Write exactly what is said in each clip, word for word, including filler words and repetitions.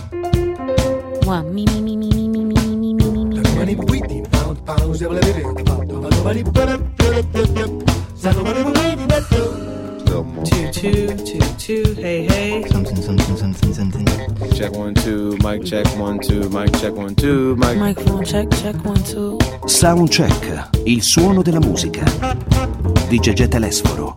Mua, mi mi mi mi mi mi mi mi mi mi mi. Two, two, two, two, hey, hey. Something, something, something, something. Check one, two, mic check one, two, mic check one, two, mic. Microphone check, check one, two. Soundcheck, il suono della musica di Gegè Telesforo.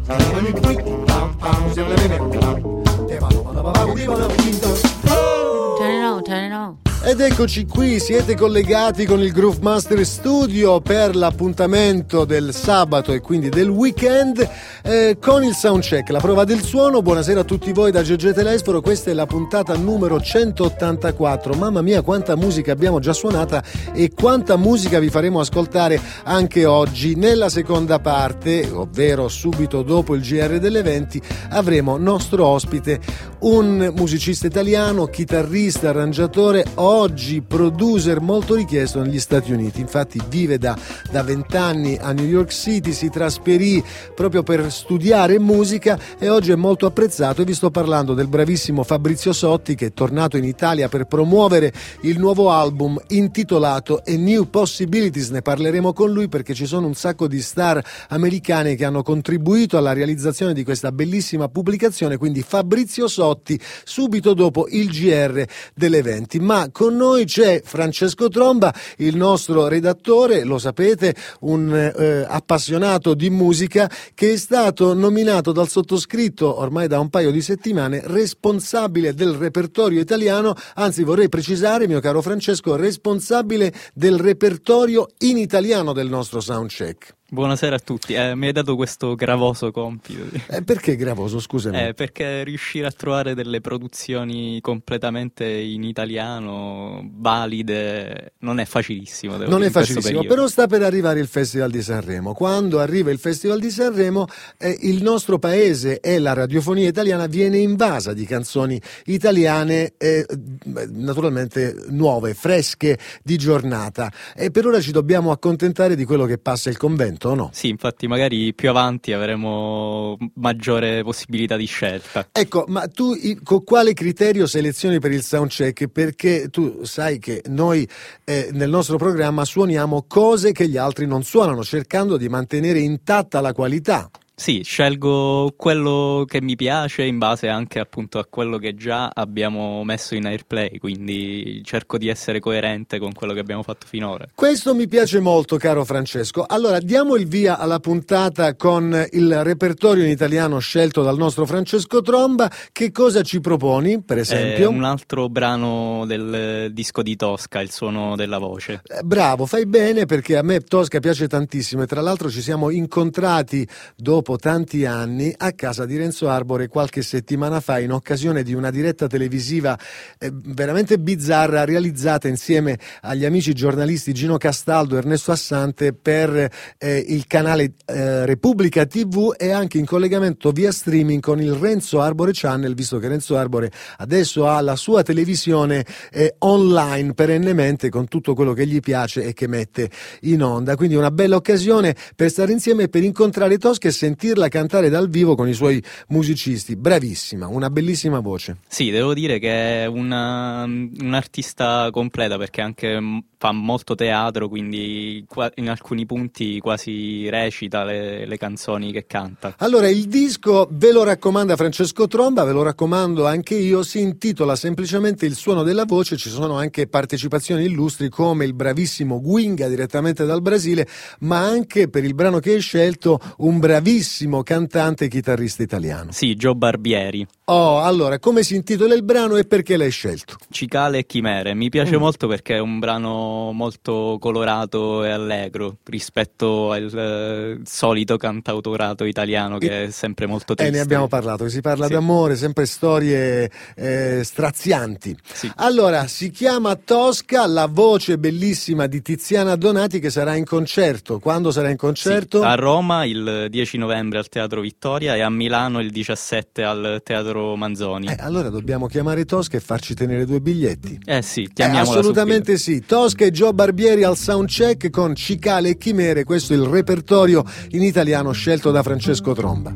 Turn it on, turn it on. Ed eccoci qui, siete collegati con il Groove Master Studio per l'appuntamento del sabato e quindi del weekend eh, con il Soundcheck, la prova del suono. Buonasera a tutti voi da Gegè Telesforo, questa è la puntata numero centottantaquattro. Mamma mia, quanta musica abbiamo già suonata e quanta musica vi faremo ascoltare anche oggi. Nella seconda parte, ovvero subito dopo il G R delle venti, avremo nostro ospite un musicista italiano, chitarrista, arrangiatore, oggi producer molto richiesto negli Stati Uniti. Infatti vive da da vent'anni a New York City, si trasferì proprio per studiare musica e oggi è molto apprezzato. E vi sto parlando del bravissimo Fabrizio Sotti, che è tornato in Italia per promuovere il nuovo album intitolato A New Possibilities. Ne parleremo con lui perché ci sono un sacco di star americane che hanno contribuito alla realizzazione di questa bellissima pubblicazione, quindi Fabrizio Sotti subito dopo il G R delle venti. Ma con noi c'è Francesco Tromba, il nostro redattore, lo sapete, un eh, appassionato di musica, che è stato nominato dal sottoscritto ormai da un paio di settimane responsabile del repertorio italiano, anzi vorrei precisare, mio caro Francesco, responsabile del repertorio in italiano del nostro Soundcheck. Buonasera a tutti, eh, mi hai dato questo gravoso compito. Eh, perché gravoso, scusami? Eh, perché riuscire a trovare delle produzioni completamente in italiano, valide, non è facilissimo. Devo non dire, è facilissimo, però sta per arrivare il Festival di Sanremo. Quando arriva il Festival di Sanremo, eh, il nostro paese e la radiofonia italiana viene invasa di canzoni italiane, eh, naturalmente nuove, fresche, di giornata. E per ora ci dobbiamo accontentare di quello che passa il convento. No? Sì, infatti magari più avanti avremo maggiore possibilità di scelta. Ecco, ma tu con quale criterio selezioni per il Soundcheck? Perché tu sai che noi eh, nel nostro programma suoniamo cose che gli altri non suonano, cercando di mantenere intatta la qualità. Sì, scelgo quello che mi piace in base anche appunto a quello che già abbiamo messo in airplay, quindi cerco di essere coerente con quello che abbiamo fatto finora. Questo mi piace molto, caro Francesco. Allora, diamo il via alla puntata con il repertorio in italiano scelto dal nostro Francesco Tromba. Che cosa ci proponi, per esempio? Eh, un altro brano del disco di Tosca, Il suono della voce. Eh, bravo, fai bene, perché a me Tosca piace tantissimo e tra l'altro ci siamo incontrati dopo dopo tanti anni a casa di Renzo Arbore qualche settimana fa in occasione di una diretta televisiva eh, veramente bizzarra realizzata insieme agli amici giornalisti Gino Castaldo e Ernesto Assante per eh, il canale eh, Repubblica tivù e anche in collegamento via streaming con il Renzo Arbore Channel, visto che Renzo Arbore adesso ha la sua televisione eh, online perennemente con tutto quello che gli piace e che mette in onda, quindi una bella occasione per stare insieme e per incontrare Tosca e sentirla cantare dal vivo con i suoi musicisti. Bravissima, una bellissima voce. Sì, devo dire che è una, un'artista completa, perché anche fa molto teatro, quindi in alcuni punti quasi recita le, le canzoni che canta. Allora, il disco ve lo raccomanda Francesco Tromba, ve lo raccomando anche io, si intitola semplicemente Il suono della voce, ci sono anche partecipazioni illustri come il bravissimo Guinga direttamente dal Brasile, ma anche per il brano che hai scelto un bravissimo cantante e chitarrista italiano. Sì, Gio Barbieri. Oh, allora, come si intitola il brano e perché l'hai scelto? Cicale e Chimere. Mi piace Mm. molto perché è un brano molto colorato e allegro rispetto al eh, solito cantautorato italiano che E- è sempre molto Eh, triste. ne abbiamo parlato, che si parla Sì. d'amore, sempre storie eh, strazianti. Sì. Allora, si chiama Tosca, la voce bellissima di Tiziana Donati che sarà in concerto. Quando sarà in concerto? Sì, a Roma il dieci novembre al Teatro Vittoria e a Milano il diciassette al Teatro Manzoni. Eh, allora dobbiamo chiamare Tosca e farci tenere due biglietti. Eh sì, Eh, chiamiamola assolutamente sì. Tosca e Gio Barbieri al Soundcheck con Cicale e Chimere. Questo è il repertorio in italiano scelto da Francesco Tromba. Non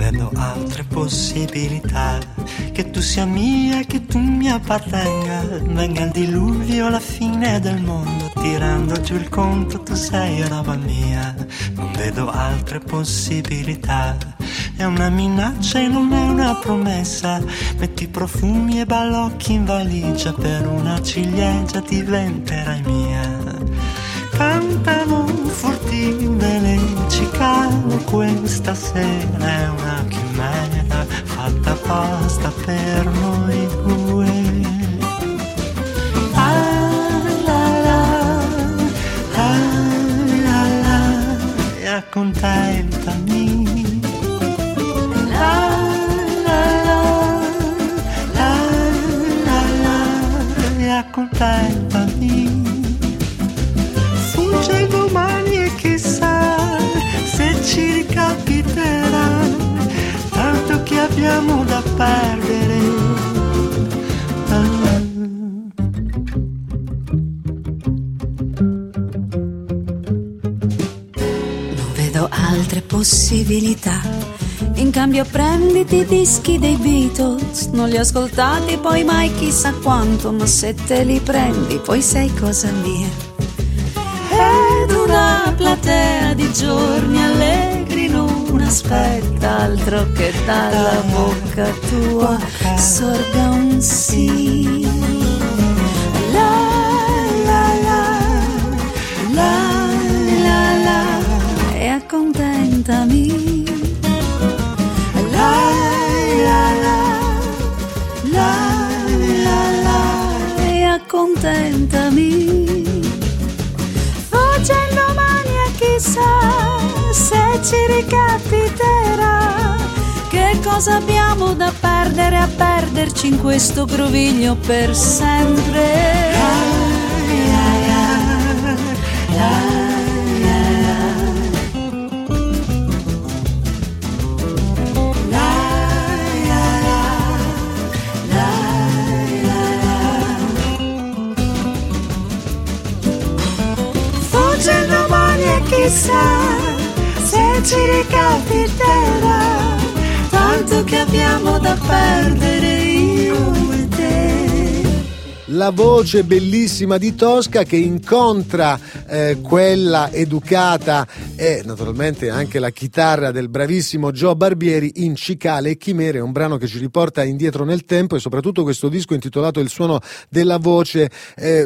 vedo altre possibilità, che tu sia mia e che tu mi appartenga. Venga il diluvio, la fine del mondo, tirando giù il conto tu sei roba mia. Non vedo altre possibilità, è una minaccia e non è una promessa. Metti profumi e balocchi in valigia, per una ciliegia diventerai mia. Cantano furtive le cicale, questa sera è una chimera fatta apposta per noi due. Ah la la, ah la la, e accontentami. La la la, la la la, e accontentami. C'è domani e chissà se ci ricapiterà, tanto che abbiamo da perdere. Ah. Non vedo altre possibilità. In cambio prenditi i dischi dei Beatles, non li ho ascoltati poi mai chissà quanto, ma se te li prendi poi sei cosa mia. Ed una platea di giorni allegri non aspetta altro che dalla bocca tua sorga un sì. La la la, la la la, e accontentami. La la la, la la la, e accontentami. Facendo mani e chissà se ci ricapiterà, che cosa abbiamo da perdere a perderci in questo groviglio per sempre. La, la, la, la. Chissà se ci ricapiterà, tanto che abbiamo da perdere io e te. La voce bellissima di Tosca che incontra eh, quella educata e naturalmente anche la chitarra del bravissimo Joe Barbieri in Cicale e Chimere, un brano che ci riporta indietro nel tempo, e soprattutto questo disco intitolato Il suono della voce, eh,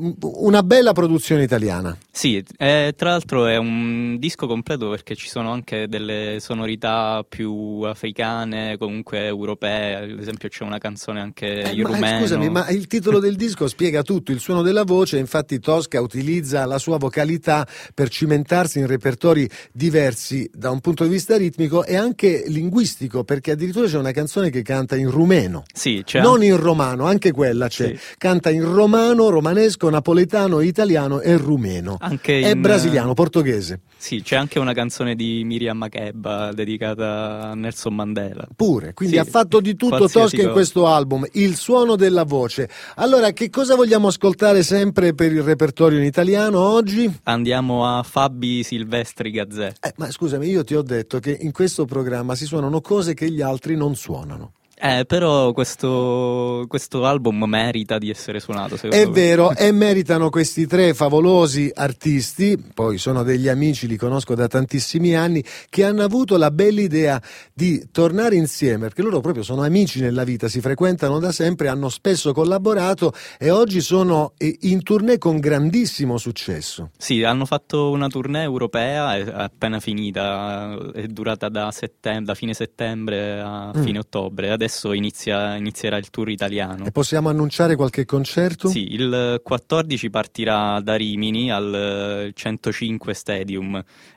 una bella produzione italiana. Sì, eh, tra l'altro è un disco completo perché ci sono anche delle sonorità più africane, comunque europee, ad esempio c'è una canzone anche eh, in ma, rumeno. Scusami, ma il titolo del disco spiega tutto, il suono della voce, infatti Tosca utilizza la sua vocalità per cimentarsi in repertori diversi da un punto di vista ritmico e anche linguistico, perché addirittura c'è una canzone che canta in rumeno, sì, c'è non anche... in romano, anche quella c'è, sì. Canta in romano, romanesco, napoletano, italiano e rumeno. Anche è in... brasiliano, portoghese. Sì, c'è anche una canzone di Miriam Makeba dedicata a Nelson Mandela. Pure, quindi sì, ha fatto di tutto Tosca cosa. In questo album, Il suono della voce. Allora, che cosa vogliamo ascoltare sempre per il repertorio in italiano oggi? Andiamo a Fabi Silvestri Gazzè. Eh, ma scusami, io ti ho detto che in questo programma si suonano cose che gli altri non suonano. Eh, però questo, questo album merita di essere suonato, secondo È me. vero, e meritano questi tre favolosi artisti, poi sono degli amici, li conosco da tantissimi anni, che hanno avuto la bella idea di tornare insieme, perché loro proprio sono amici nella vita, si frequentano da sempre, hanno spesso collaborato e oggi sono in tournée con grandissimo successo. Sì, hanno fatto una tournée europea, è appena finita, è durata da, settembre, da fine settembre a mm. fine ottobre, adesso inizia, inizierà il tour italiano. E possiamo annunciare qualche concerto? Sì, il quattordici partirà da Rimini al centocinque Stadium,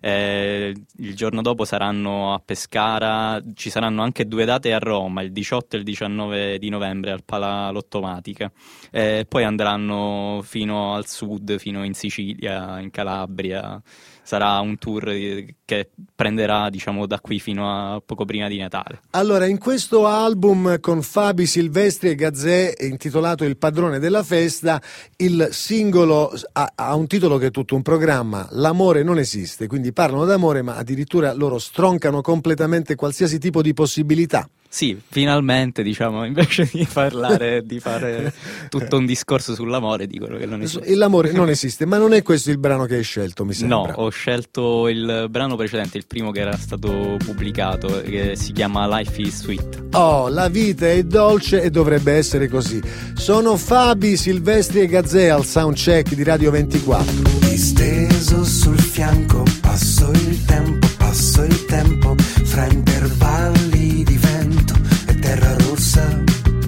eh, il giorno dopo saranno a Pescara, ci saranno anche due date a Roma, il diciotto e il diciannove di novembre al Pala Lottomatica, eh, poi andranno fino al sud, fino in Sicilia, in Calabria, sarà un tour che prenderà, diciamo, da qui fino a poco prima di Natale. Allora, in questo album con Fabi Silvestri e Gazzè, intitolato Il padrone della festa, il singolo ha, ha un titolo che è tutto un programma, L'amore non esiste, quindi parlano d'amore, ma addirittura loro stroncano completamente qualsiasi tipo di possibilità. Sì, finalmente, diciamo, invece di parlare, di fare tutto un discorso sull'amore, dicono che non esiste. L'amore non esiste, ma non è questo il brano che hai scelto, mi sembra. No, ho scelto il brano precedente, il primo che era stato pubblicato, che si chiama Life is Sweet. Oh, la vita è dolce e dovrebbe essere così. Sono Fabi Silvestri e Gazzè al soundcheck di Radio ventiquattro. Disteso sul fianco, passo il tempo, passo il tempo, fra intervalli di vento e terra rossa.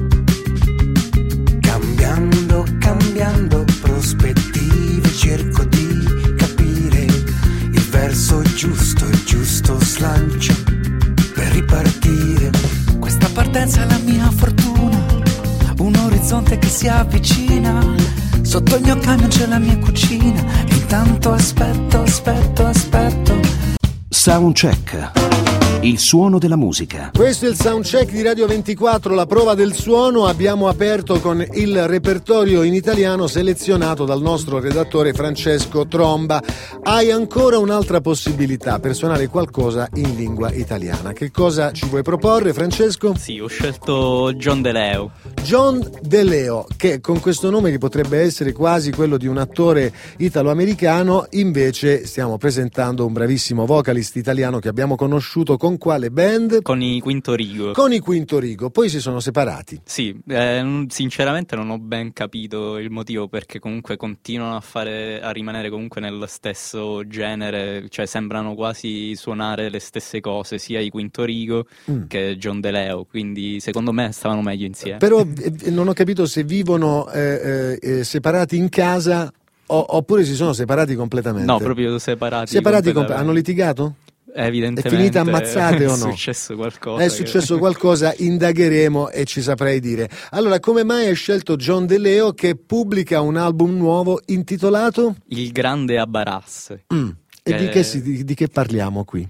Cambiando, cambiando prospettive, cerco di capire il verso giusto, il giusto slancio per ripartire. Questa partenza è la mia fortuna, un orizzonte che si avvicina. Sotto il mio camion c'è la mia cucina, intanto aspetto, aspetto, aspetto. Soundcheck, il suono della musica. Questo è il soundcheck di Radio ventiquattro, la prova del suono. Abbiamo aperto con il repertorio in italiano selezionato dal nostro redattore Francesco Tromba. Hai ancora un'altra possibilità per suonare qualcosa in lingua italiana. Che cosa ci vuoi proporre, Francesco? Sì, ho scelto John De Leo. John De Leo, che con questo nome che potrebbe essere quasi quello di un attore italo-americano, invece stiamo presentando un bravissimo vocalist italiano che abbiamo conosciuto con quale band? Con i Quinto Rigo. Con i Quinto Rigo, poi si sono separati. Sì, eh, sinceramente non ho ben capito il motivo, perché comunque continuano a fare a rimanere comunque nello stesso genere, cioè sembrano quasi suonare le stesse cose, sia i Quinto Rigo mm. che John De Leo, quindi secondo me stavano meglio insieme. Però eh, non ho capito se vivono eh, eh, separati in casa o, oppure si sono separati completamente. No, proprio separati. Separati completamente. Hanno litigato? Evidentemente è finita ammazzate o no? È successo qualcosa. È successo che... qualcosa, indagheremo e ci saprai dire. Allora, come mai hai scelto John De Leo, che pubblica un album nuovo intitolato Il grande Abaras? Mm. E che... di, che si, di, di che parliamo qui?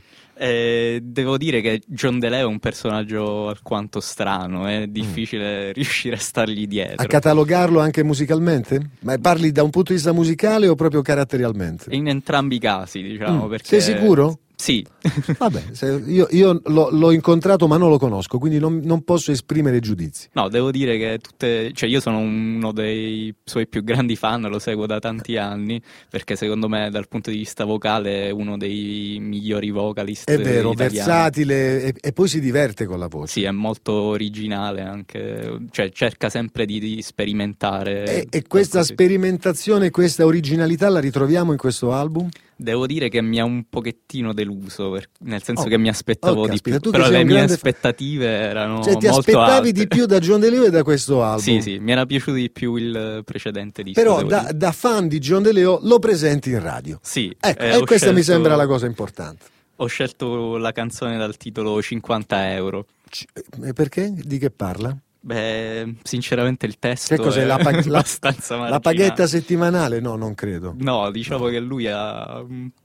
Eh, devo dire che John De Leo è un personaggio alquanto strano, è difficile mm. riuscire a stargli dietro. A catalogarlo anche musicalmente? Ma parli da un punto di vista musicale o proprio caratterialmente? In entrambi i casi, diciamo. Mm. Perché... Sei sicuro? Sì. Vabbè, se io, io l'ho, l'ho incontrato ma non lo conosco, quindi non, non posso esprimere giudizi. No, devo dire che tutte, cioè io sono uno dei suoi più grandi fan, lo seguo da tanti anni, perché secondo me dal punto di vista vocale è uno dei migliori vocalist È vero, italiani. versatile e, e poi si diverte con la voce. Sì, è molto originale anche, cioè cerca sempre di, di sperimentare. E, e questa sperimentazione, questa originalità la ritroviamo in questo album? Devo dire che mi ha un pochettino deluso, per, nel senso oh, che mi aspettavo oh, di caspita, più, però le mie grande... aspettative erano cioè, ti molto aspettavi alte. di più da John De Leo e da questo album? Sì, sì, mi era piaciuto di più il precedente disco. Però da, da fan di John De Leo lo presenti in radio. Sì. Ecco, eh, e questa scelto, mi sembra la cosa importante. Ho scelto la canzone dal titolo cinquanta euro. C- e perché? Di che parla? Beh, sinceramente il testo che cos'è, è la, pag- abbastanza la, marginale. la paghetta settimanale? No, non credo. No, diciamo no. che lui ha...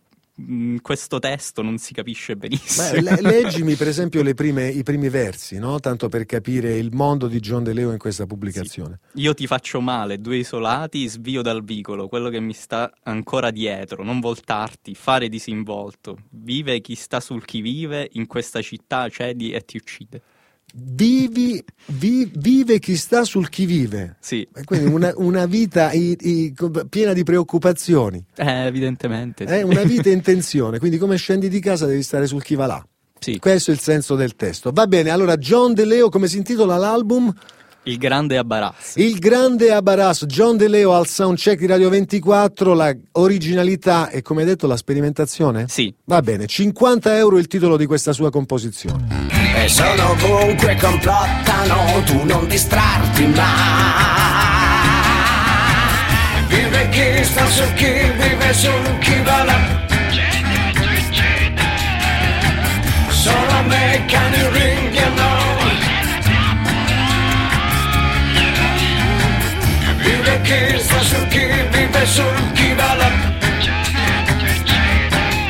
questo testo non si capisce benissimo. Beh, le- leggimi per esempio le prime, i primi versi, no? Tanto per capire il mondo di John De Leo in questa pubblicazione. Sì. Io ti faccio male, due isolati, svio dal vicolo, quello che mi sta ancora dietro, non voltarti, fare disinvolto. Vive chi sta sul chi vive, in questa città cedi e ti uccide. Vivi, vi, vive chi sta sul chi vive. Sì. Quindi una, una vita i, i, piena di preoccupazioni. Eh, evidentemente. È sì. una vita in tensione, quindi come scendi di casa devi stare sul chi va là. Sì. Questo è il senso del testo. Va bene, allora John De Leo, come si intitola l'album? Il grande Abaras. Il grande Abaras, John De Leo al soundcheck di Radio ventiquattro, la originalità e come hai detto la sperimentazione? Sì. Va bene, cinquanta euro il titolo di questa sua composizione. E sono ovunque complottano, tu non distrarti mai. Vive chi sta su chi, vive su chi va là. Sono me cani ringhiano. Vive chi sta su chi, vive su chi va là.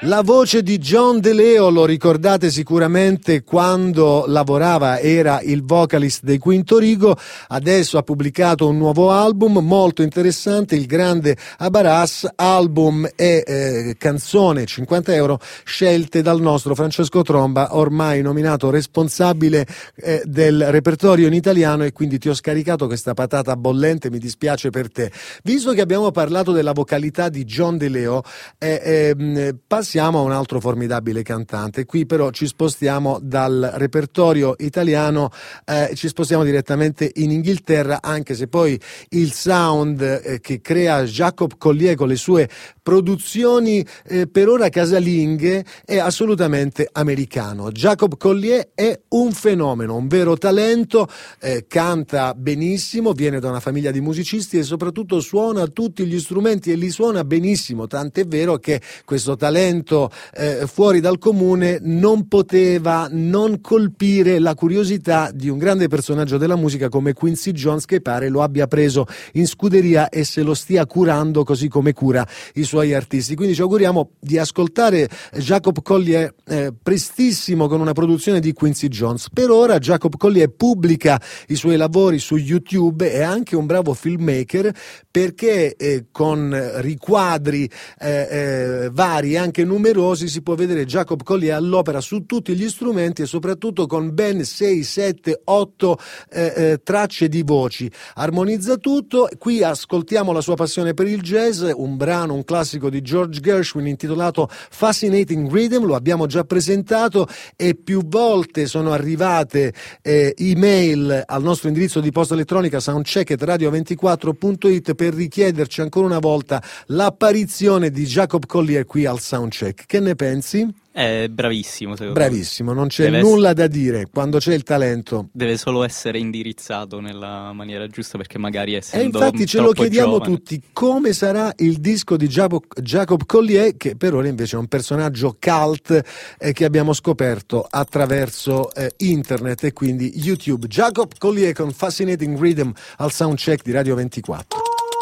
La voce di John De Leo, lo ricordate sicuramente quando lavorava, era il vocalist dei Quinto Rigo, adesso ha pubblicato un nuovo album molto interessante, Il Grande Abaras, album e eh, canzone cinquanta euro scelte dal nostro Francesco Tromba, ormai nominato responsabile eh, del repertorio in italiano, e quindi ti ho scaricato questa patata bollente, mi dispiace per te. Visto che abbiamo parlato della vocalità di John De Leo, eh, eh, passiamo Siamo a un altro formidabile cantante. Qui però ci spostiamo dal repertorio italiano, eh, ci spostiamo direttamente in Inghilterra, anche se poi il sound eh, che crea Jacob Collier con le sue produzioni eh, per ora casalinghe è assolutamente americano. Jacob Collier è un fenomeno, un vero talento, eh, canta benissimo, viene da una famiglia di musicisti e soprattutto suona tutti gli strumenti e li suona benissimo, tant'è vero che questo talento Eh, fuori dal comune non poteva non colpire la curiosità di un grande personaggio della musica come Quincy Jones, che pare lo abbia preso in scuderia e se lo stia curando così come cura i suoi artisti. Quindi ci auguriamo di ascoltare Jacob Collier eh, prestissimo con una produzione di Quincy Jones. Per ora Jacob Collier pubblica i suoi lavori su YouTube, è anche un bravo filmmaker perché eh, con riquadri eh, eh, vari, anche numerosi, si può vedere Jacob Collier all'opera su tutti gli strumenti e soprattutto con ben sei, sette, otto eh, eh, tracce di voci. Armonizza tutto. Qui ascoltiamo la sua passione per il jazz, un brano, un classico di George Gershwin intitolato Fascinating Rhythm, lo abbiamo già presentato e più volte sono arrivate eh, email al nostro indirizzo di posta elettronica soundcheck at radio ventiquattro punto it per richiederci ancora una volta l'apparizione di Jacob Collier qui al Soundcheck. Che ne pensi? È bravissimo, secondo Bravissimo, non c'è Deve nulla essere... da dire quando c'è il talento. Deve solo essere indirizzato nella maniera giusta, perché magari essendo E infatti ce lo chiediamo giovane... tutti, come sarà il disco di Jacob, Jacob Collier, che per ora invece è un personaggio cult eh, che abbiamo scoperto attraverso eh, internet e quindi YouTube. Jacob Collier con Fascinating Rhythm al Soundcheck di Radio ventiquattro.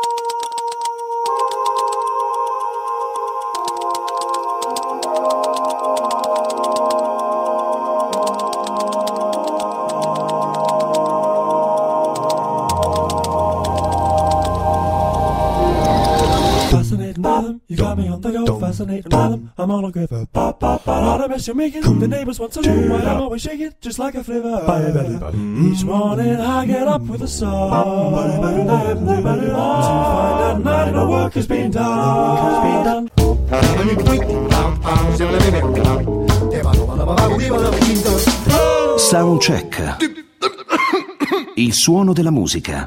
You got me on the go, fascinating rhythm. I'm on a quiver. Pop, pop, pop. All the mess you make it. The neighbors want to know why I'm always shaking, just like a flivver. Each morning I get up with a song to find at night no work has been done. No work has been done. Soundcheck. Il suono della musica.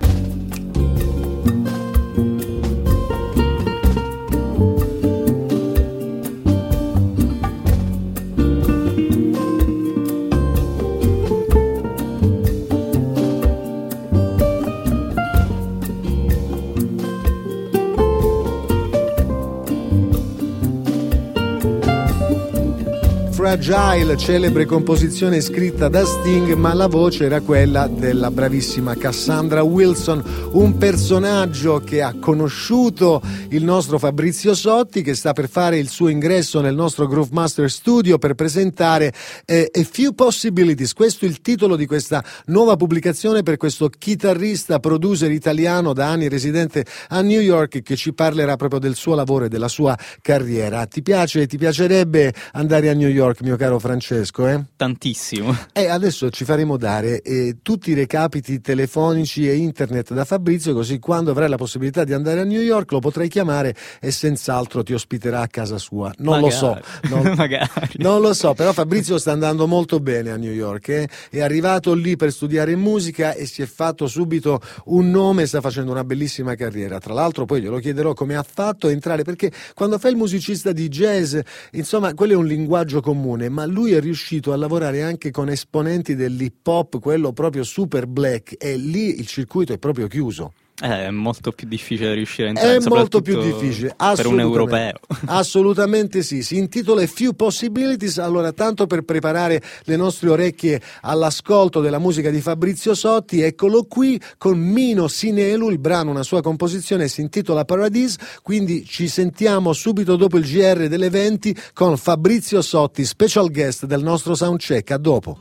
Fragile, celebre composizione scritta da Sting, ma la voce era quella della bravissima Cassandra Wilson, un personaggio che ha conosciuto il nostro Fabrizio Sotti, che sta per fare il suo ingresso nel nostro Groove Master Studio per presentare eh, A Few Possibilities. Questo è il titolo di questa nuova pubblicazione per questo chitarrista, producer italiano da anni residente a New York, che ci parlerà proprio del suo lavoro e della sua carriera. Ti piace, ti piacerebbe andare a New York, mio caro Francesco? Eh? Tantissimo. E adesso ci faremo dare eh, tutti i recapiti telefonici e internet da Fabrizio, così quando avrai la possibilità di andare a New York lo potrai chiamare e senz'altro ti ospiterà a casa sua. Non Magari. lo so, non, Magari. non lo so, però Fabrizio sta andando molto bene a New York, eh? È arrivato lì per studiare musica e si è fatto subito un nome, sta facendo una bellissima carriera. Tra l'altro poi glielo chiederò come ha fatto a entrare, perché quando fai il musicista di jazz, insomma, quello è un linguaggio comune, ma lui è riuscito a lavorare anche con esponenti dell'hip hop, quello proprio super black, e lì il circuito è proprio chiuso. Eh, è molto più difficile riuscire a È entrare, molto più soprattutto difficile, per un assolutamente. europeo. Assolutamente sì, si intitola A Few Possibilities. Allora, tanto per preparare le nostre orecchie all'ascolto della musica di Fabrizio Sotti, eccolo qui con Mino Sinelu, il brano, una sua composizione, si intitola Paradise, quindi ci sentiamo subito dopo il G R delle venti con Fabrizio Sotti, special guest del nostro soundcheck. A dopo.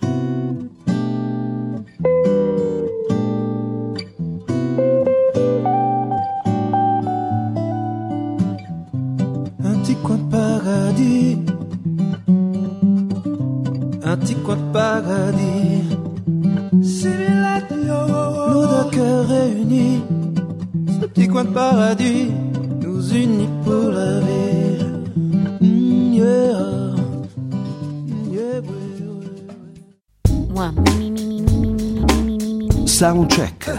Un petit coin de paradis, un petit coin de paradis, nos deux cœurs réunis, ce petit coin de paradis nous unit pour la vie. Mm, yeah. Yeah, Mua, mi, mi, mi, mi, mi, mi, mi, mi, mi, mi. Soundcheck.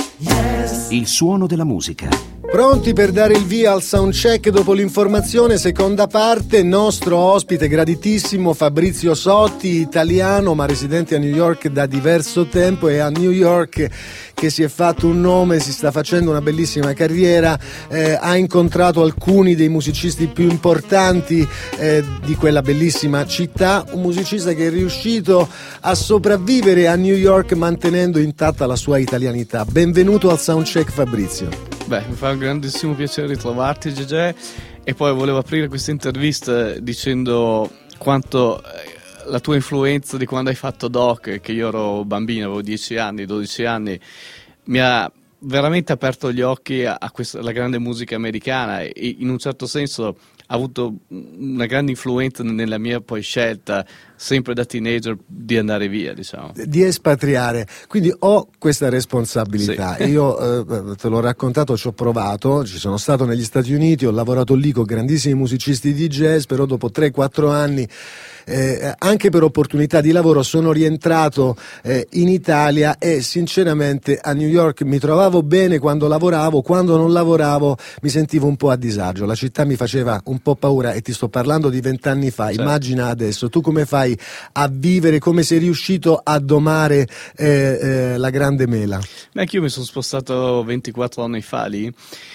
Il suono della musica. Pronti per dare il via al soundcheck dopo l'informazione, seconda parte, nostro ospite graditissimo Fabrizio Sotti, italiano ma residente a New York da diverso tempo, e a New York che si è fatto un nome, si sta facendo una bellissima carriera, eh, ha incontrato alcuni dei musicisti più importanti eh, di quella bellissima città, un musicista che è riuscito a sopravvivere a New York mantenendo intatta la sua italianità. Benvenuto al soundcheck, Fabrizio. Beh, mi fa un grandissimo piacere ritrovarti, Gegè, e poi volevo aprire questa intervista dicendo quanto la tua influenza di quando hai fatto Doc, che io ero bambino, avevo dieci anni, dodici anni, mi ha veramente aperto gli occhi a, a questa, alla grande musica americana, e in un certo senso ha avuto una grande influenza nella mia poi scelta, sempre da teenager, di andare via, diciamo. Di espatriare, quindi ho questa responsabilità. Sì. Io eh, te l'ho raccontato, ci ho provato, ci sono stato negli Stati Uniti, ho lavorato lì con grandissimi musicisti di jazz, però dopo tre quattro anni Eh, anche per opportunità di lavoro sono rientrato eh, in Italia, e sinceramente a New York mi trovavo bene quando lavoravo, quando non lavoravo mi sentivo un po' a disagio, la città mi faceva un po' paura, e ti sto parlando di vent'anni fa. Certo. Immagina adesso, tu come fai a vivere, come sei riuscito a domare eh, eh, la grande mela? Beh, anch'io mi sono spostato ventiquattro anni fa lì,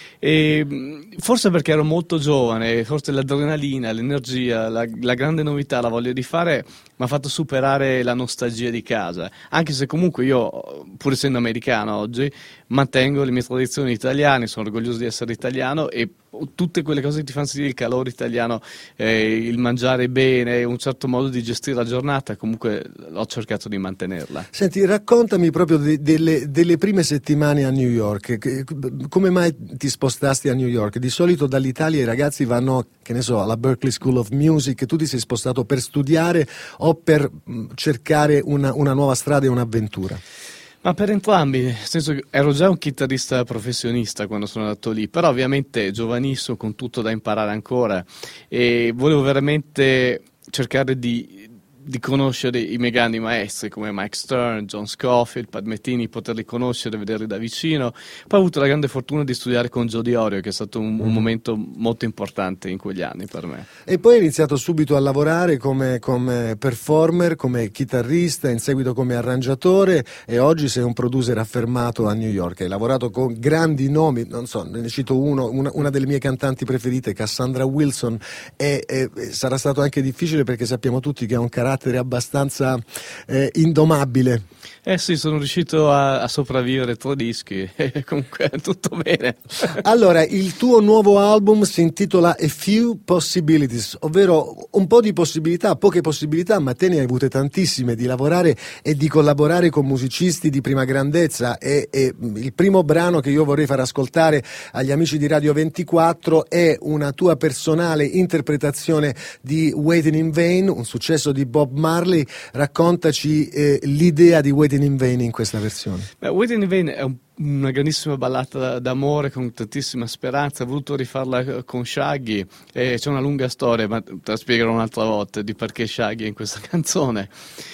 e forse perché ero molto giovane, forse l'adrenalina, l'energia, la, la grande novità, la voglia di fare mi ha fatto superare la nostalgia di casa, anche se comunque io, pur essendo americano oggi, mantengo le mie tradizioni italiane, sono orgoglioso di essere italiano, e tutte quelle cose che ti fanno sentire il calore italiano, eh, il mangiare bene, un certo modo di gestire la giornata, comunque ho cercato di mantenerla. Senti, raccontami proprio de- delle, delle prime settimane a New York. Che, come mai ti spostasti a New York? Di solito dall'Italia i ragazzi vanno, che ne so, alla Berklee School of Music, tu ti sei spostato per studiare o per mh, cercare una, una nuova strada e un'avventura? Ma per entrambi, nel senso che ero già un chitarrista professionista quando sono andato lì, però ovviamente giovanissimo, con tutto da imparare ancora, e volevo veramente cercare di, di conoscere i miei grandi maestri come Mike Stern, John Scofield, Pat Metheny, poterli conoscere, vederli da vicino. Poi ho avuto la grande fortuna di studiare con Joe Diorio, che è stato un, un momento molto importante in quegli anni per me. E poi hai iniziato subito a lavorare come, come performer, come chitarrista, in seguito come arrangiatore, e oggi sei un producer affermato a New York. Hai lavorato con grandi nomi, non so, ne cito uno, una, una delle mie cantanti preferite, Cassandra Wilson, e, e sarà stato anche difficile perché sappiamo tutti che ha un carattere abbastanza eh, indomabile. Eh sì, sono riuscito a, a sopravvivere tre dischi e comunque tutto bene. Allora, il tuo nuovo album si intitola A Few Possibilities, ovvero un po' di possibilità, poche possibilità, ma te ne hai avute tantissime, di lavorare e di collaborare con musicisti di prima grandezza, e, e il primo brano che io vorrei far ascoltare agli amici di Radio ventiquattro è una tua personale interpretazione di Waiting in Vain, un successo di Bob Marley. Raccontaci eh, l'idea di Waiting in Vain in questa versione. Beh, Waiting in Vain è un, una grandissima ballata d'amore con tantissima speranza. Ho voluto rifarla con Shaggy, e c'è una lunga storia, ma te la spiegherò un'altra volta di perché Shaggy è in questa canzone.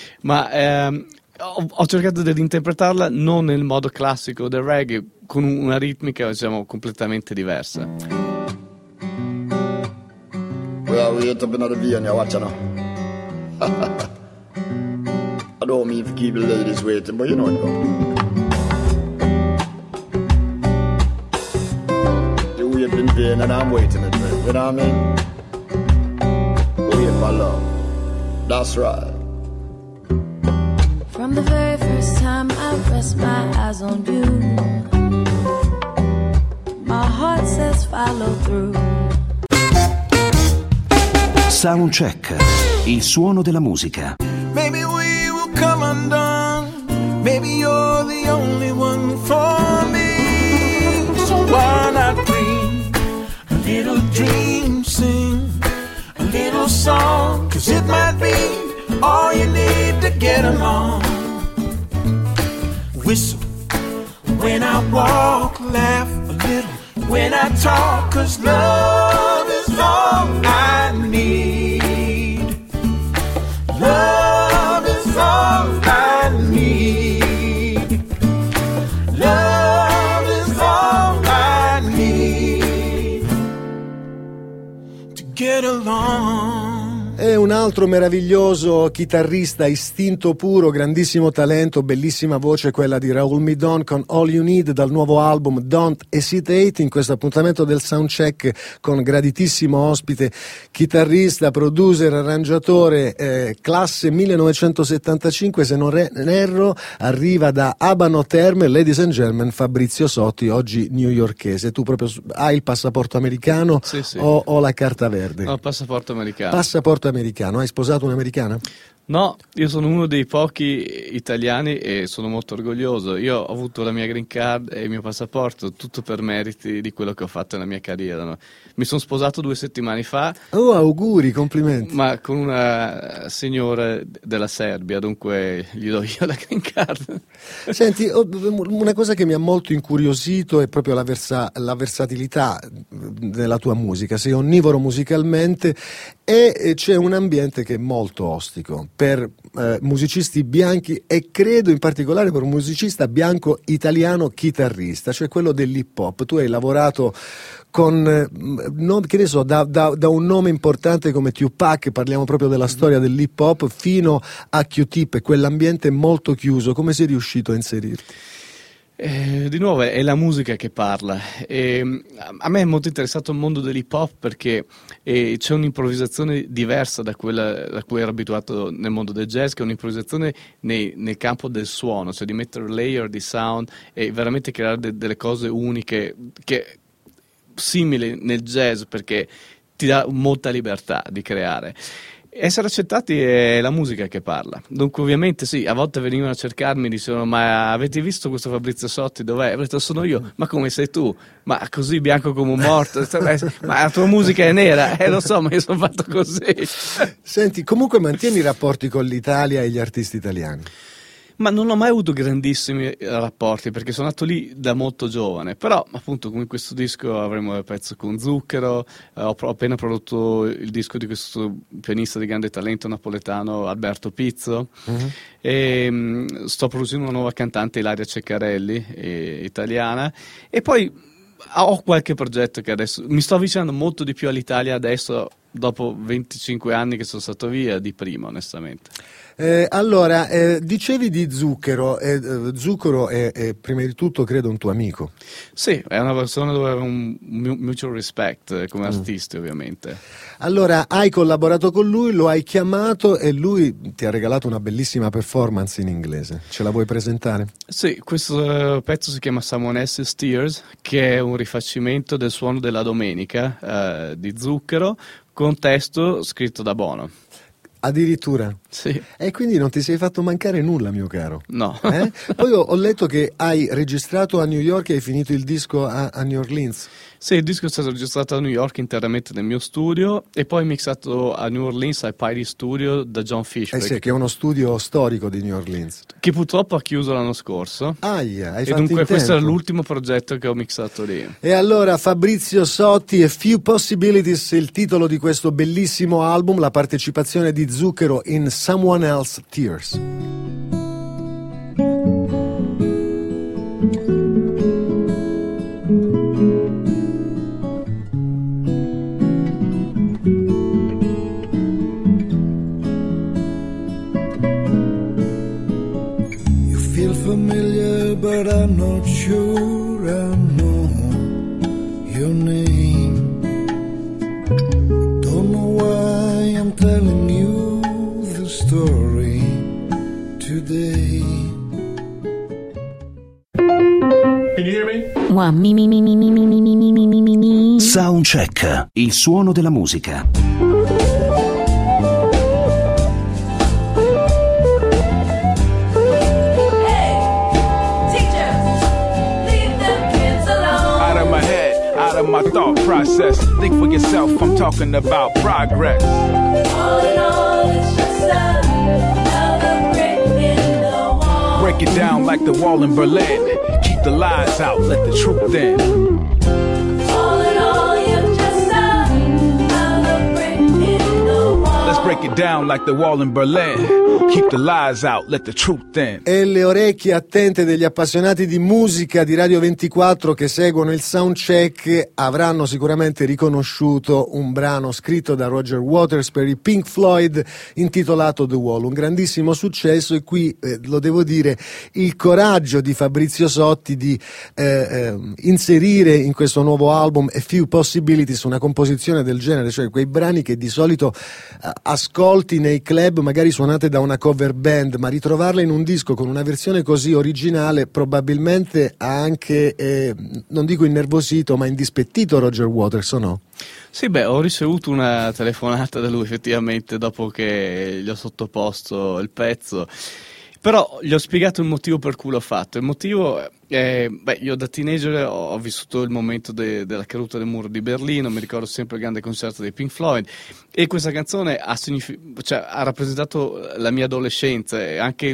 Ma ehm, ho, ho cercato di interpretarla non nel modo classico del reggae, con una ritmica, diciamo, completamente diversa. Well, we hit up another V and you're watching now. I don't mean to keep the ladies waiting, but you know it though. live in vain and I'm waiting in vain. You know what I mean? Wait for love. That's right. From the very first time I rest my eyes on you, my heart says follow through. Soundcheck, il suono della musica. Maybe we will come undone. Maybe you're the only one for me. So why not dream a little dream, sing a little song, 'cause it might be all you need to get along. Whistle when I walk, laugh a little when I talk, 'cause love is all I need. Love is all I need. Love is all I need to get along. È un altro meraviglioso chitarrista, istinto puro, grandissimo talento, bellissima voce quella di Raul Midon con All You Need dal nuovo album Don't Hesitate, in questo appuntamento del Soundcheck con graditissimo ospite, chitarrista, producer, arrangiatore, eh, classe millenovecentosettantacinque se non re- erro, arriva da Abano Terme, ladies and gentlemen, Fabrizio Sotti, oggi newyorkese. Tu proprio hai il passaporto americano sì, sì. O, o la carta verde? No, passaporto americano. Passaporto americano. Hai sposato un'americana? No, io sono uno dei pochi italiani e sono molto orgoglioso. Io ho avuto la mia green card e il mio passaporto, tutto per meriti di quello che ho fatto nella mia carriera. No? Mi sono sposato due settimane fa. Oh, auguri, complimenti. Ma con una signora della Serbia, dunque gli do io la green card. Senti, una cosa che mi ha molto incuriosito è proprio la, versa- la versatilità della tua musica. Sei onnivoro musicalmente e c'è un ambiente che è molto ostico per eh, musicisti bianchi e credo in particolare per un musicista bianco italiano chitarrista, cioè quello dell'hip hop. Tu hai lavorato con eh, no, che ne so, da, da, da un nome importante come Tupac, parliamo proprio della storia dell'hip hop, fino a Q-Tip, e quell'ambiente molto chiuso. Come sei riuscito a inserirti? Eh, di nuovo è la musica che parla. Eh, a me è molto interessato il mondo dell'hip hop perché eh, c'è un'improvvisazione diversa da quella da cui ero abituato nel mondo del jazz, che è un'improvvisazione nei, nel campo del suono, cioè di mettere layer di sound e veramente creare de- delle cose uniche, che simili nel jazz, perché ti dà molta libertà di creare. Essere accettati è la musica che parla. Dunque ovviamente sì, a volte venivano a cercarmi e dicevano: ma avete visto questo Fabrizio Sotti? Dov'è? Ho detto: sono io. Ma come sei tu? Ma così bianco come un morto? Ma la tua musica è nera? Eh lo so, ma io sono fatto così. Senti, comunque mantieni i rapporti con l'Italia e gli artisti italiani? Ma non ho mai avuto grandissimi rapporti perché sono nato lì da molto giovane, però appunto come in questo disco avremo il pezzo con Zucchero, eh, ho appena prodotto il disco di questo pianista di grande talento napoletano Alberto Pizzo, uh-huh. e mh, sto producendo una nuova cantante, Ilaria Ceccarelli, eh, italiana, e poi ho qualche progetto che adesso mi sto avvicinando molto di più all'Italia adesso, dopo venticinque anni che sono stato via, di prima onestamente. Eh, allora, eh, dicevi di Zucchero, eh, Zucchero è, è prima di tutto credo un tuo amico. Sì, è una persona dove avevo un mutual respect come mm. artisti ovviamente. Allora, hai collaborato con lui, lo hai chiamato e lui ti ha regalato una bellissima performance in inglese. Ce la vuoi presentare? Sì, questo pezzo si chiama Someone Else's Tears, che è un rifacimento del Suono della Domenica eh, di Zucchero, con testo scritto da Bono. Addirittura? Sì. E quindi non ti sei fatto mancare nulla, mio caro. No. Eh? Poi ho, ho letto che hai registrato a New York e hai finito il disco a, a New Orleans. Sì, il disco è stato registrato a New York interamente nel mio studio e poi mixato a New Orleans al Piety Studio da John Fishbeck. Eh sì, che è uno studio storico di New Orleans. Che purtroppo ha chiuso l'anno scorso. Aia, hai e fatto dunque in questo tempo. è l'ultimo progetto che ho mixato lì. E allora Fabrizio Sotti e Few Possibilities, il titolo di questo bellissimo album, la partecipazione di Zucchero in Someone Else's Tears. Familiar, but I'm not sure I know your name. I'm telling you the story today. Can you hear me? One, mi, mi, mi, mi, mi, mi, mi, mi, mi, mi, mi, mi. Soundcheck, il suono della musica. My thought process. Think for yourself, I'm talking about progress. All in all, it's just another brick in the wall. Break it down like the wall in Berlin. Keep the lies out, let the truth in. All in all, you're just another brick in the wall. Let's break it down like the wall in Berlin. Keep the lies out, let the truth in. E le orecchie attente degli appassionati di musica di Radio ventiquattro che seguono il soundcheck avranno sicuramente riconosciuto un brano scritto da Roger Waters per i Pink Floyd intitolato The Wall, un grandissimo successo. E qui eh, lo devo dire, il coraggio di Fabrizio Sotti di eh, eh, inserire in questo nuovo album A Few Possibilities una composizione del genere, cioè quei brani che di solito eh, ascolti nei club magari suonate da una cover band, ma ritrovarla in un disco con una versione così originale probabilmente ha anche, eh, non dico innervosito, ma indispettito Roger Waters, o no? Sì, beh, ho ricevuto una telefonata da lui effettivamente dopo che gli ho sottoposto il pezzo, però gli ho spiegato il motivo per cui l'ho fatto. Il motivo è, beh, io da teenager ho vissuto il momento de, della caduta del muro di Berlino, mi ricordo sempre il grande concerto dei Pink Floyd, e questa canzone ha, signific- cioè, ha rappresentato la mia adolescenza e anche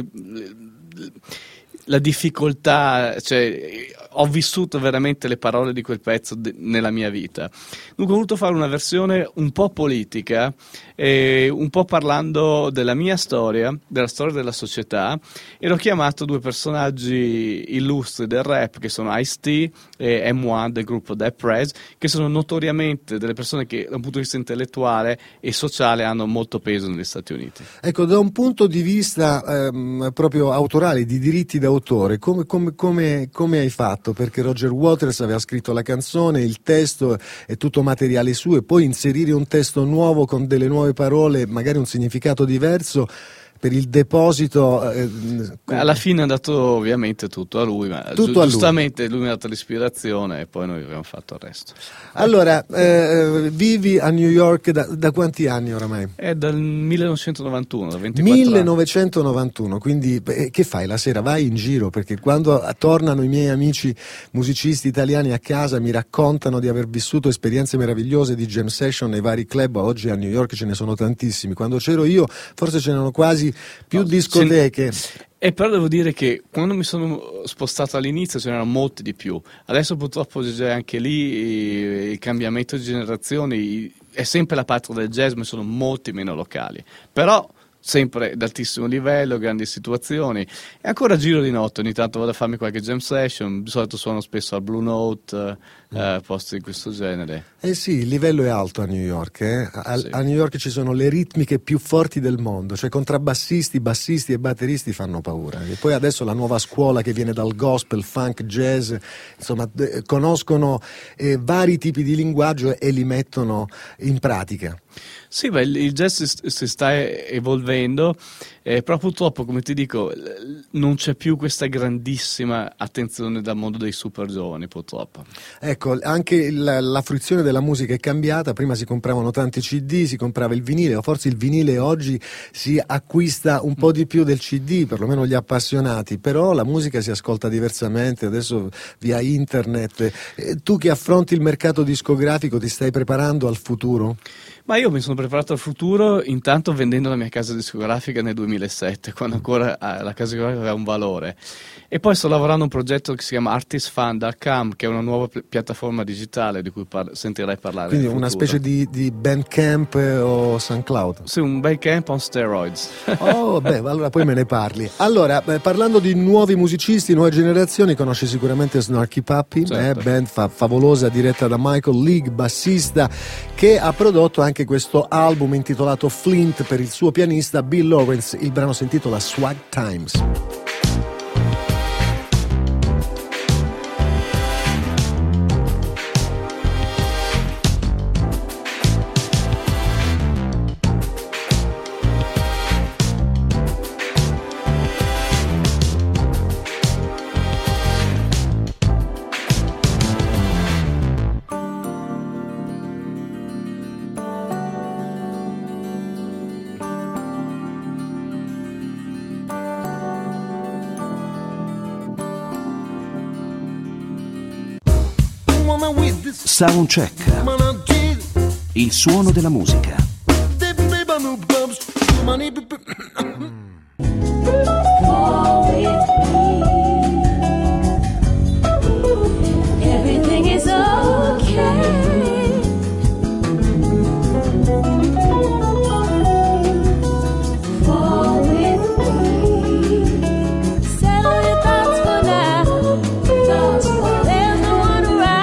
la difficoltà, cioè ho vissuto veramente le parole di quel pezzo de- nella mia vita. Dunque ho voluto fare una versione un po' politica, eh, un po' parlando della mia storia, della storia della società, e l'ho chiamato due personaggi illustri del rap che sono Ice-T e M uno del gruppo Dead Prez, che sono notoriamente delle persone che da un punto di vista intellettuale e sociale hanno molto peso negli Stati Uniti. Ecco, da un punto di vista ehm, proprio autorale, di diritti d'autore, come, come, come, come hai fatto? Perché Roger Waters aveva scritto la canzone, il testo è tutto materiale suo, e poi inserire un testo nuovo con delle nuove parole, magari un significato diverso, per il deposito. Eh, Beh, alla fine è andato ovviamente tutto a lui, ma tutto gi- a lui. giustamente lui mi ha dato l'ispirazione e poi noi abbiamo fatto il resto. Allora, eh, vivi a New York da, da quanti anni oramai? È dal millenovecentonovantuno, da ventiquattro millenovecentonovantuno, quindi eh, che fai la sera? Vai in giro? Perché quando tornano i miei amici musicisti italiani a casa mi raccontano di aver vissuto esperienze meravigliose di jam session nei vari club. Oggi a New York ce ne sono tantissimi, quando c'ero io forse ce n'erano quasi più no, discoteche. E però devo dire che quando mi sono spostato all'inizio ce n'erano molti di più. Adesso purtroppo c'è anche lì il cambiamento di generazioni, è sempre la patria del jazz, ma sono molti meno locali. Però sempre d'altissimo livello, grandi situazioni, e ancora giro di notte, ogni tanto vado a farmi qualche jam session, di solito suono spesso al Blue Note, eh, posti di questo genere. Eh sì, il livello è alto a New York, eh? a, sì. a New York ci sono le ritmiche più forti del mondo, cioè contrabbassisti, bassisti e batteristi fanno paura, e poi adesso la nuova scuola che viene dal gospel, funk, jazz, insomma eh, conoscono eh, vari tipi di linguaggio e li mettono in pratica. Sì, beh, il jazz si sta evolvendo, eh, però purtroppo, come ti dico, non c'è più questa grandissima attenzione dal mondo dei super giovani, purtroppo. Ecco, anche la, la fruizione della musica è cambiata, prima si compravano tanti C D, si comprava il vinile, o forse il vinile oggi si acquista un po' di più del C D, perlomeno gli appassionati, però la musica si ascolta diversamente, adesso via internet. Eh, tu che affronti il mercato discografico ti stai preparando al futuro? Ma io mi sono preparato al futuro intanto vendendo la mia casa discografica nel duemilasette, quando ancora eh, la casa discografica aveva un valore. E poi sto lavorando a un progetto che si chiama artist fan punto com, che è una nuova pi- piattaforma digitale di cui par- sentirai parlare. Quindi una specie di, di Bandcamp o SoundCloud? Sì, un Bandcamp on steroids. Oh, beh, allora poi me ne parli. Allora, beh, parlando di nuovi musicisti, nuove generazioni, conosci sicuramente Snarky Puppy, certo. eh, band fa- favolosa diretta da Michael League, bassista, che ha prodotto anche questo album intitolato Flint per il suo pianista Bill Lawrence. Il brano si intitola Swag Times. Soundcheck. Il suono della musica. Everything is okay. Fall with me. Settle your thoughts for now. Thoughts for there's no one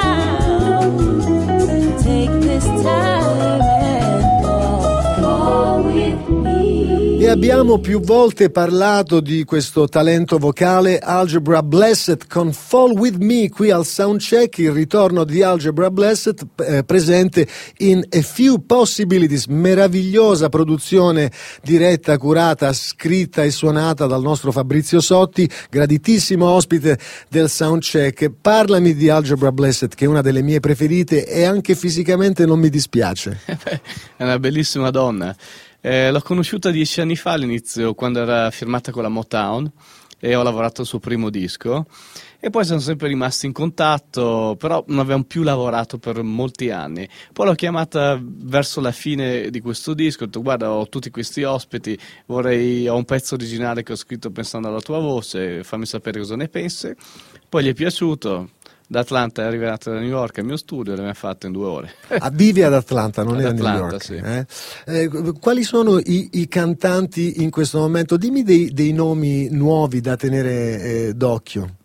around. Take this time and fall. Fall with me. E abbiamo più volte parlato di questo talento vocale Algebra Blessed con Fall With Me qui al Soundcheck, il ritorno di Algebra Blessed eh, presente in A Few Possibilities, meravigliosa produzione diretta, curata, scritta e suonata dal nostro Fabrizio Sotti, graditissimo ospite del Soundcheck. Parlami di Algebra Blessed, che è una delle mie preferite e anche fisicamente non mi dispiace. È una bellissima donna. Eh, l'ho conosciuta dieci anni fa all'inizio, quando era firmata con la Motown, e ho lavorato al suo primo disco, e poi siamo sempre rimasti in contatto, però non avevamo più lavorato per molti anni. Poi l'ho chiamata verso la fine di questo disco, ho detto: guarda, ho tutti questi ospiti, vorrei, ho un pezzo originale che ho scritto pensando alla tua voce, fammi sapere cosa ne pensi. Poi gli è piaciuto. Da Atlanta è arrivato da New York al mio studio e l'abbiamo fatto in due ore. Ah, vivi ad Atlanta, non ad è a Atlanta, New York. Sì. Eh? Eh, quali sono i, i cantanti in questo momento? Dimmi dei, dei nomi nuovi da tenere eh, d'occhio.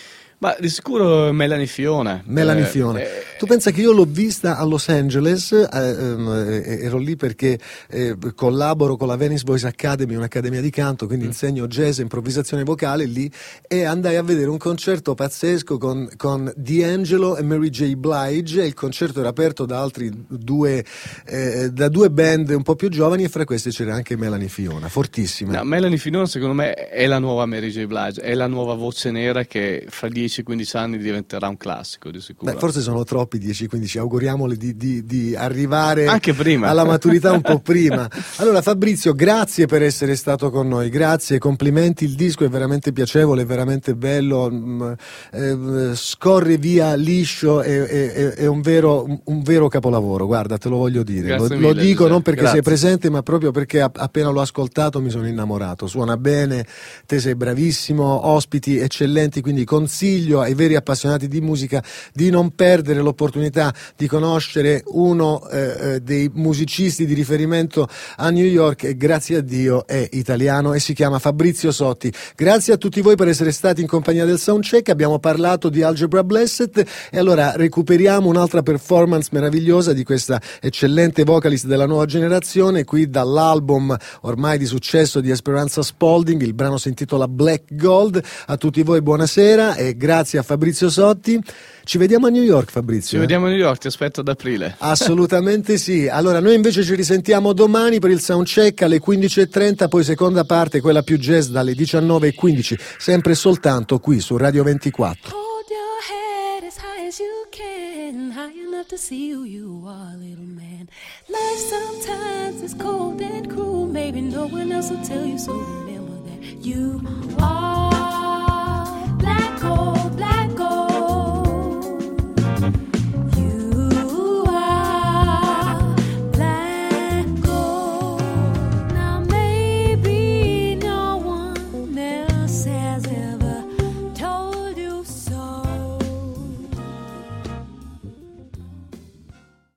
Ma di sicuro Melanie Fiona. Melanie eh, Fiona. Eh, tu pensa che io l'ho vista a Los Angeles, eh, eh, ero lì perché eh, collaboro con la Venice Voice Academy, un'accademia di canto, quindi mm. insegno jazz e improvvisazione vocale lì, e andai a vedere un concerto pazzesco con, con D'Angelo e Mary J. Blige. Il concerto era aperto da altri due, eh, da due band un po' più giovani, e fra queste c'era anche Melanie Fiona, fortissima. No, Melanie Fiona secondo me è la nuova Mary J. Blige, è la nuova voce nera che fra dieci quindici anni diventerà un classico di sicuro. Beh, forse sono troppi dieci quindici, auguriamole di, di, di arrivare anche prima alla maturità un po' prima. Allora Fabrizio, grazie per essere stato con noi, grazie, complimenti, il disco è veramente piacevole, è veramente bello, mh, eh, scorre via liscio, è, è, è un, vero, un vero capolavoro, guarda, te lo voglio dire, lo, mille, lo dico Giuseppe. non perché Grazie. sei presente, ma proprio perché a, appena l'ho ascoltato mi sono innamorato, suona bene, te sei bravissimo, ospiti eccellenti, quindi consiglio ai veri appassionati di musica di non perdere l'opportunità di conoscere uno eh, dei musicisti di riferimento a New York, e grazie a Dio è italiano e si chiama Fabrizio Sotti. Grazie a tutti voi per essere stati in compagnia del Soundcheck, abbiamo parlato di Algebra Blessed e allora recuperiamo un'altra performance meravigliosa di questa eccellente vocalist della nuova generazione, qui dall'album ormai di successo di Esperanza Spalding, il brano si intitola Black Gold. A tutti voi buonasera e grazie a Fabrizio Sotti. Ci vediamo a New York, Fabrizio. Ci eh? vediamo a New York, ti aspetto ad aprile. Assolutamente sì. Allora noi invece ci risentiamo domani per il Soundcheck alle quindici e trenta, poi seconda parte, quella più jazz, dalle diciannove e quindici, sempre soltanto qui su Radio ventiquattro. Hold your head as high as you can, high enough to see who you are, little man. Life sometimes is cold and cruel, maybe no one else will tell you, so remember that you are